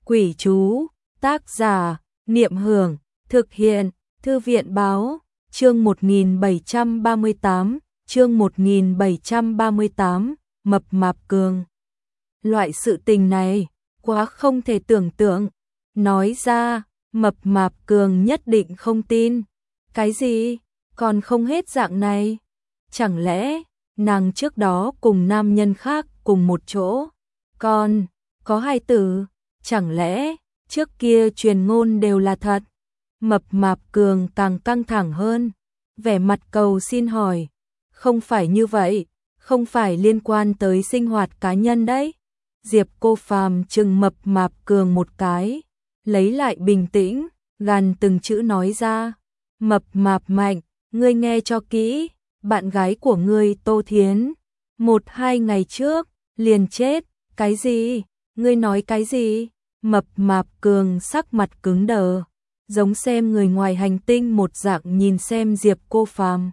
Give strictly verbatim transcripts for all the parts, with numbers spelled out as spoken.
Quỷ chú, tác giả, Niệm Hưởng, thực hiện, Thư viện báo, chương một nghìn bảy trăm ba mươi tám, chương một nghìn bảy trăm ba mươi tám, Mập Mạp Cường. Loại sự tình này, quá không thể tưởng tượng. Nói ra, Mập Mạp Cường nhất định không tin. Cái gì? Còn không hết dạng này? Chẳng lẽ, nàng trước đó cùng nam nhân khác cùng một chỗ? Còn, có hai tử? Chẳng lẽ, trước kia truyền ngôn đều là thật? Mập Mạp Cường càng căng thẳng hơn, vẻ mặt cầu xin hỏi. Không phải như vậy, không phải liên quan tới sinh hoạt cá nhân đấy. Diệp Cô Phàm chừng Mập Mạp Cường một cái, lấy lại bình tĩnh, gằn từng chữ nói ra. Mập Mạp Mạnh, ngươi nghe cho kỹ, bạn gái của ngươi Tô Thiến, một hai ngày trước, liền chết. Cái gì? Ngươi nói cái gì? Mập Mạp Cường sắc mặt cứng đờ, giống xem người ngoài hành tinh một dạng nhìn xem Diệp Cô Phàm.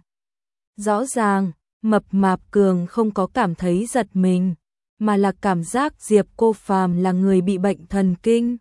Rõ ràng, Mập Mạp Cường không có cảm thấy giật mình, mà là cảm giác Diệp Cô Phàm là người bị bệnh thần kinh.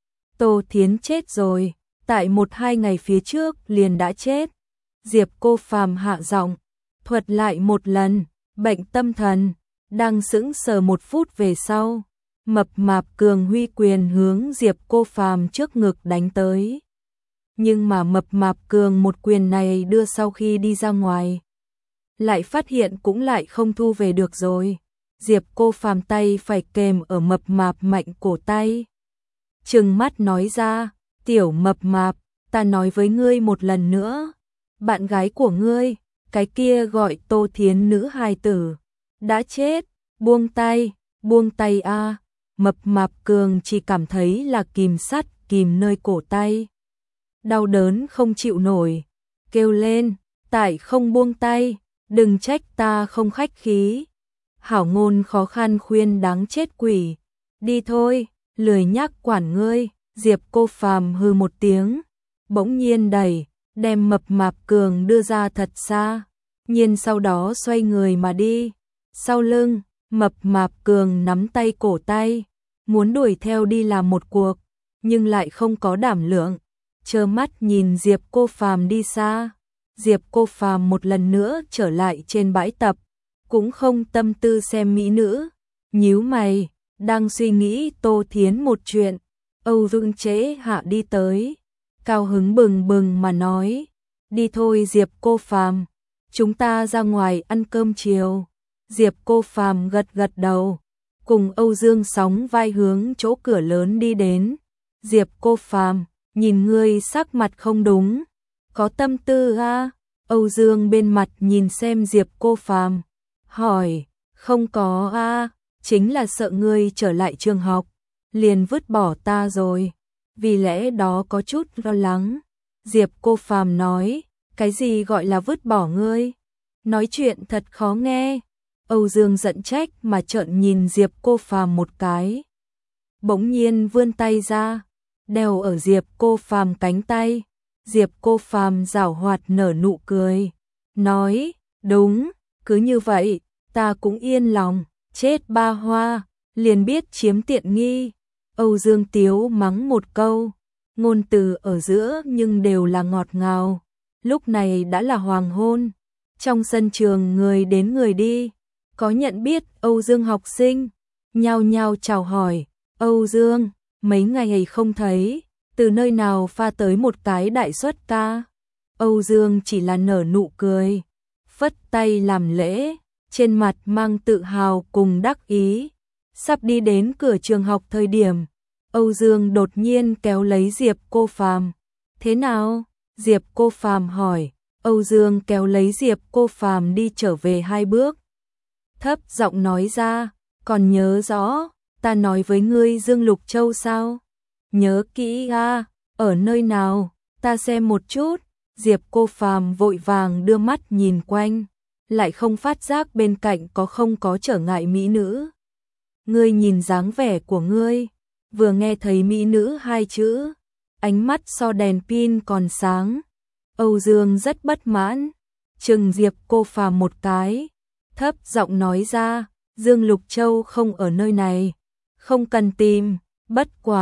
Tô Thiến chết rồi, tại một hai ngày phía trước liền đã chết. Diệp Cô Phàm hạ giọng, thuật lại một lần, bệnh tâm thần. Đang sững sờ một phút về sau, Mập Mạp Cường huy quyền hướng Diệp Cô Phàm trước ngực đánh tới. Nhưng mà Mập Mạp Cường một quyền này đưa sau khi đi ra ngoài, lại phát hiện cũng lại không thu về được rồi. Diệp Cô Phàm tay phải kềm ở Mập Mạp Mạnh cổ tay, trừng mắt nói ra, tiểu Mập Mạp, ta nói với ngươi một lần nữa, bạn gái của ngươi, cái kia gọi Tô Thiến nữ hài tử, đã chết, buông tay, buông tay a. Mập Mạp Cường chỉ cảm thấy là kìm sắt kìm nơi cổ tay, đau đớn không chịu nổi, kêu lên, tại không buông tay, đừng trách ta không khách khí. Hảo ngôn khó khăn khuyên đáng chết quỷ, đi thôi, lười nhác quản ngươi. Diệp Cô Phàm hừ một tiếng, bỗng nhiên đẩy, đem Mập Mạp Cường đưa ra thật xa, nhiên sau đó xoay người mà đi. Sau lưng, Mập Mạp Cường nắm tay cổ tay, muốn đuổi theo đi làm một cuộc, nhưng lại không có đảm lượng, trơ mắt nhìn Diệp Cô Phàm đi xa. Diệp Cô Phàm một lần nữa trở lại trên bãi tập, cũng không tâm tư xem mỹ nữ, nhíu mày, đang suy nghĩ Tô Thiến một chuyện. Âu Dương Chế Hạ đi tới, cao hứng bừng bừng mà nói, đi thôi Diệp Cô Phàm, chúng ta ra ngoài ăn cơm chiều. Diệp Cô Phàm gật gật đầu, cùng Âu Dương sóng vai hướng chỗ cửa lớn đi đến. Diệp Cô Phàm, nhìn ngươi sắc mặt không đúng, có tâm tư a? Âu Dương bên mặt nhìn xem Diệp Cô Phàm, hỏi, không có a, chính là sợ ngươi trở lại trường học, liền vứt bỏ ta rồi, vì lẽ đó có chút lo lắng. Diệp Cô Phàm nói, cái gì gọi là vứt bỏ ngươi? Nói chuyện thật khó nghe. Âu Dương giận trách mà trợn nhìn Diệp Cô Phàm một cái, bỗng nhiên vươn tay ra, đeo ở Diệp Cô Phàm cánh tay. Diệp Cô Phàm giảo hoạt nở nụ cười, nói, đúng, cứ như vậy, ta cũng yên lòng, chết ba hoa, liền biết chiếm tiện nghi. Âu Dương tiếu mắng một câu, ngôn từ ở giữa nhưng đều là ngọt ngào. Lúc này đã là hoàng hôn, trong sân trường người đến người đi, có nhận biết Âu Dương học sinh, nhao nhao chào hỏi, Âu Dương, mấy ngày không thấy, từ nơi nào pha tới một cái đại xuất ca? Âu Dương chỉ là nở nụ cười, phất tay làm lễ, trên mặt mang tự hào cùng đắc ý. Sắp đi đến cửa trường học thời điểm, Âu Dương đột nhiên kéo lấy Diệp Cô Phàm. Thế nào? Diệp Cô Phàm hỏi. Âu Dương kéo lấy Diệp Cô Phàm đi trở về hai bước, thấp giọng nói ra, còn nhớ rõ, ta nói với ngươi Dương Lục Châu sao? Nhớ kỹ a, ở nơi nào, ta xem một chút. Diệp Cô Phàm vội vàng đưa mắt nhìn quanh, lại không phát giác bên cạnh có không có trở ngại mỹ nữ. Ngươi nhìn dáng vẻ của ngươi, vừa nghe thấy mỹ nữ hai chữ, ánh mắt so đèn pin còn sáng. Âu Dương rất bất mãn, chừng Diệp Cô Phàm một cái, thấp giọng nói ra, Dương Lục Châu không ở nơi này, không cần tìm, bất quá,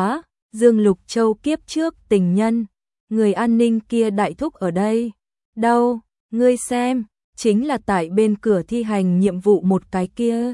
Dương Lục Châu kiếp trước tình nhân, người an ninh kia đại thúc ở đây. Đâu, ngươi xem, chính là tại bên cửa thi hành nhiệm vụ một cái kia.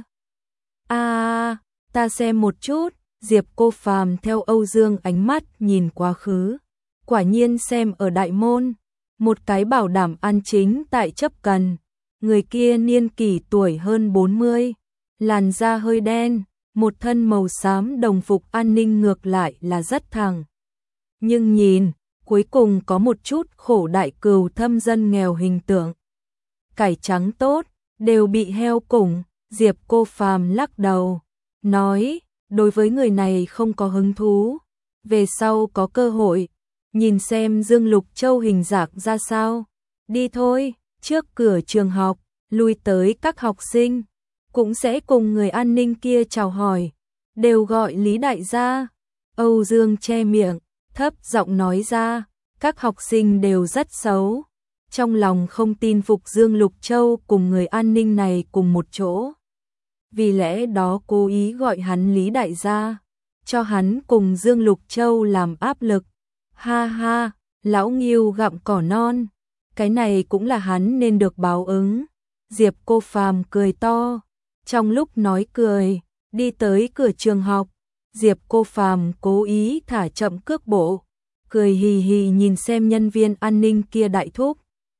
À, ta xem một chút, Diệp Cô Phàm theo Âu Dương ánh mắt nhìn quá khứ. Quả nhiên xem ở đại môn, một cái bảo đảm an chính tại chấp cần. Người kia niên kỷ tuổi hơn bốn mươi, làn da hơi đen, một thân màu xám đồng phục an ninh ngược lại là rất thẳng. Nhưng nhìn, cuối cùng có một chút khổ đại cừu thâm dân nghèo hình tượng. Cải trắng tốt, đều bị heo củng, Diệp Cô Phàm lắc đầu, nói, đối với người này không có hứng thú, về sau có cơ hội, nhìn xem Dương Lục Châu hình dạng ra sao. Đi thôi, trước cửa trường học, lui tới các học sinh, cũng sẽ cùng người an ninh kia chào hỏi, đều gọi Lý đại gia. Âu Dương che miệng, thấp giọng nói ra, các học sinh đều rất xấu, trong lòng không tin phục Dương Lục Châu cùng người an ninh này cùng một chỗ. Vì lẽ đó cố ý gọi hắn Lý đại gia, cho hắn cùng Dương Lục Châu làm áp lực. Ha ha, lão Nghiêu gặm cỏ non, cái này cũng là hắn nên được báo ứng. Diệp Cô Phàm cười to, trong lúc nói cười, đi tới cửa trường học, Diệp Cô Phàm cố ý thả chậm cước bộ, cười hì hì nhìn xem nhân viên an ninh kia đại thúc.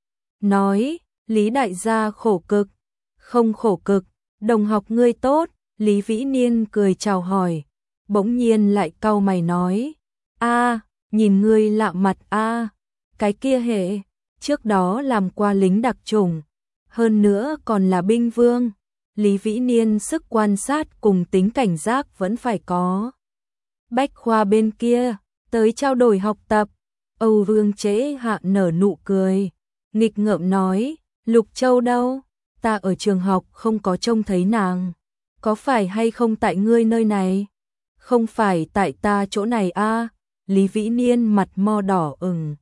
Nói, Lý đại gia khổ cực, không khổ cực, đồng học ngươi tốt. Lý Vĩ Niên cười chào hỏi, bỗng nhiên lại cau mày nói, a, nhìn ngươi lạ mặt a, cái kia hệ, trước đó làm qua lính đặc chủng, hơn nữa còn là binh vương. Lý Vĩ Niên sức quan sát cùng tính cảnh giác vẫn phải có. Bách khoa bên kia, tới trao đổi học tập. Âu Vương Chế Hạ nở nụ cười, nghịch ngợm nói, Lục Châu đâu? Ta ở trường học không có trông thấy nàng. Có phải hay không tại ngươi nơi này? Không phải tại ta chỗ này a. Lý Vĩ Niên mặt mo đỏ ửng,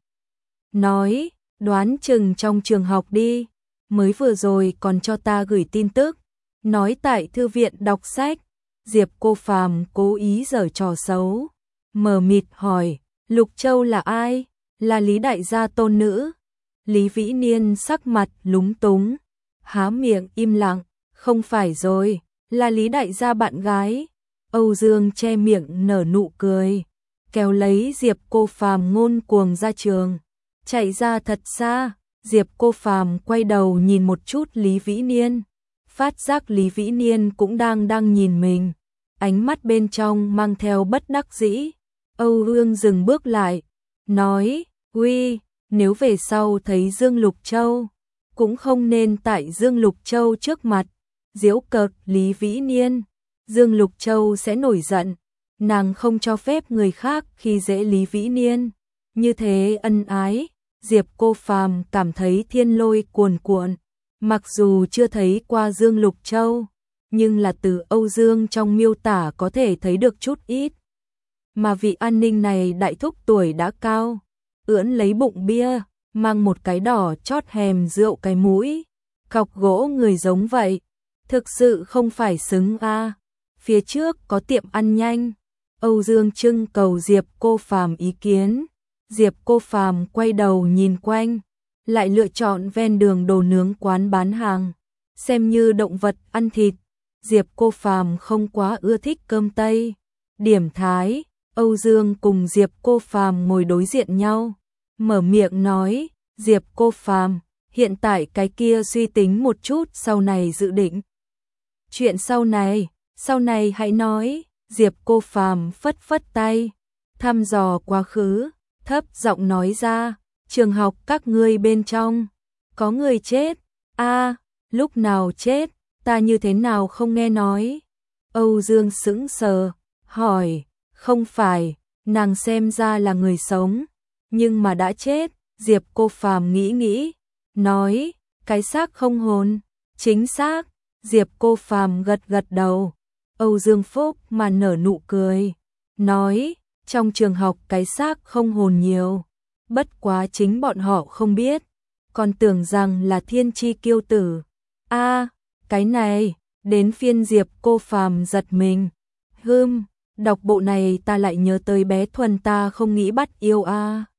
nói, đoán chừng trong trường học đi, mới vừa rồi còn cho ta gửi tin tức, nói tại thư viện đọc sách. Diệp Cô Phàm cố ý giở trò xấu, mờ mịt hỏi, Lục Châu là ai? Là Lý đại gia tôn nữ. Lý Vĩ Niên sắc mặt lúng túng, há miệng im lặng, không phải rồi, là Lý đại gia bạn gái. Âu Dương che miệng nở nụ cười, kéo lấy Diệp Cô Phàm ngôn cuồng ra trường, chạy ra thật xa. Diệp Cô Phàm quay đầu nhìn một chút Lý Vĩ Niên, phát giác Lý Vĩ Niên cũng đang đang nhìn mình, ánh mắt bên trong mang theo bất đắc dĩ. Âu Dương dừng bước lại, nói, uy, nếu về sau thấy Dương Lục Châu, cũng không nên tại Dương Lục Châu trước mặt giễu cợt Lý Vĩ Niên, Dương Lục Châu sẽ nổi giận, nàng không cho phép người khác khi dễ Lý Vĩ Niên, như thế ân ái. Diệp Cô Phàm cảm thấy thiên lôi cuồn cuộn, mặc dù chưa thấy qua Dương Lục Châu, nhưng là từ Âu Dương trong miêu tả có thể thấy được chút ít. Mà vị an ninh này đại thúc tuổi đã cao, ưỡn lấy bụng bia, mang một cái đỏ chót hèm rượu cái mũi, cọc gỗ người giống vậy, thực sự không phải xứng a. Phía trước có tiệm ăn nhanh, Âu Dương trưng cầu Diệp Cô Phàm ý kiến. Diệp Cô Phàm quay đầu nhìn quanh, lại lựa chọn ven đường đồ nướng quán bán hàng, xem như động vật ăn thịt. Diệp Cô Phàm không quá ưa thích cơm Tây. Điểm Thái, Âu Dương cùng Diệp Cô Phàm ngồi đối diện nhau, mở miệng nói, Diệp Cô Phàm, hiện tại cái kia suy tính một chút sau này dự định. Chuyện sau này, sau này hãy nói. Diệp Cô Phàm phất phất tay, thăm dò quá khứ, thấp giọng nói ra, trường học các ngươi bên trong, có người chết. A, lúc nào chết, ta như thế nào không nghe nói. Âu Dương sững sờ, hỏi, không phải, nàng xem ra là người sống, nhưng mà đã chết. Diệp Cô Phàm nghĩ nghĩ, nói, cái xác không hồn, chính xác. Diệp Cô Phàm gật gật đầu. Âu Dương Phúc mà nở nụ cười, nói, trong trường học cái xác không hồn nhiều, bất quá chính bọn họ không biết, còn tưởng rằng là thiên chi kiêu tử. A, cái này, đến phiên Diệp Cô Phàm giật mình, hưm, Đọc bộ này ta lại nhớ tới bé Thuần, ta không nghĩ bắt yêu a.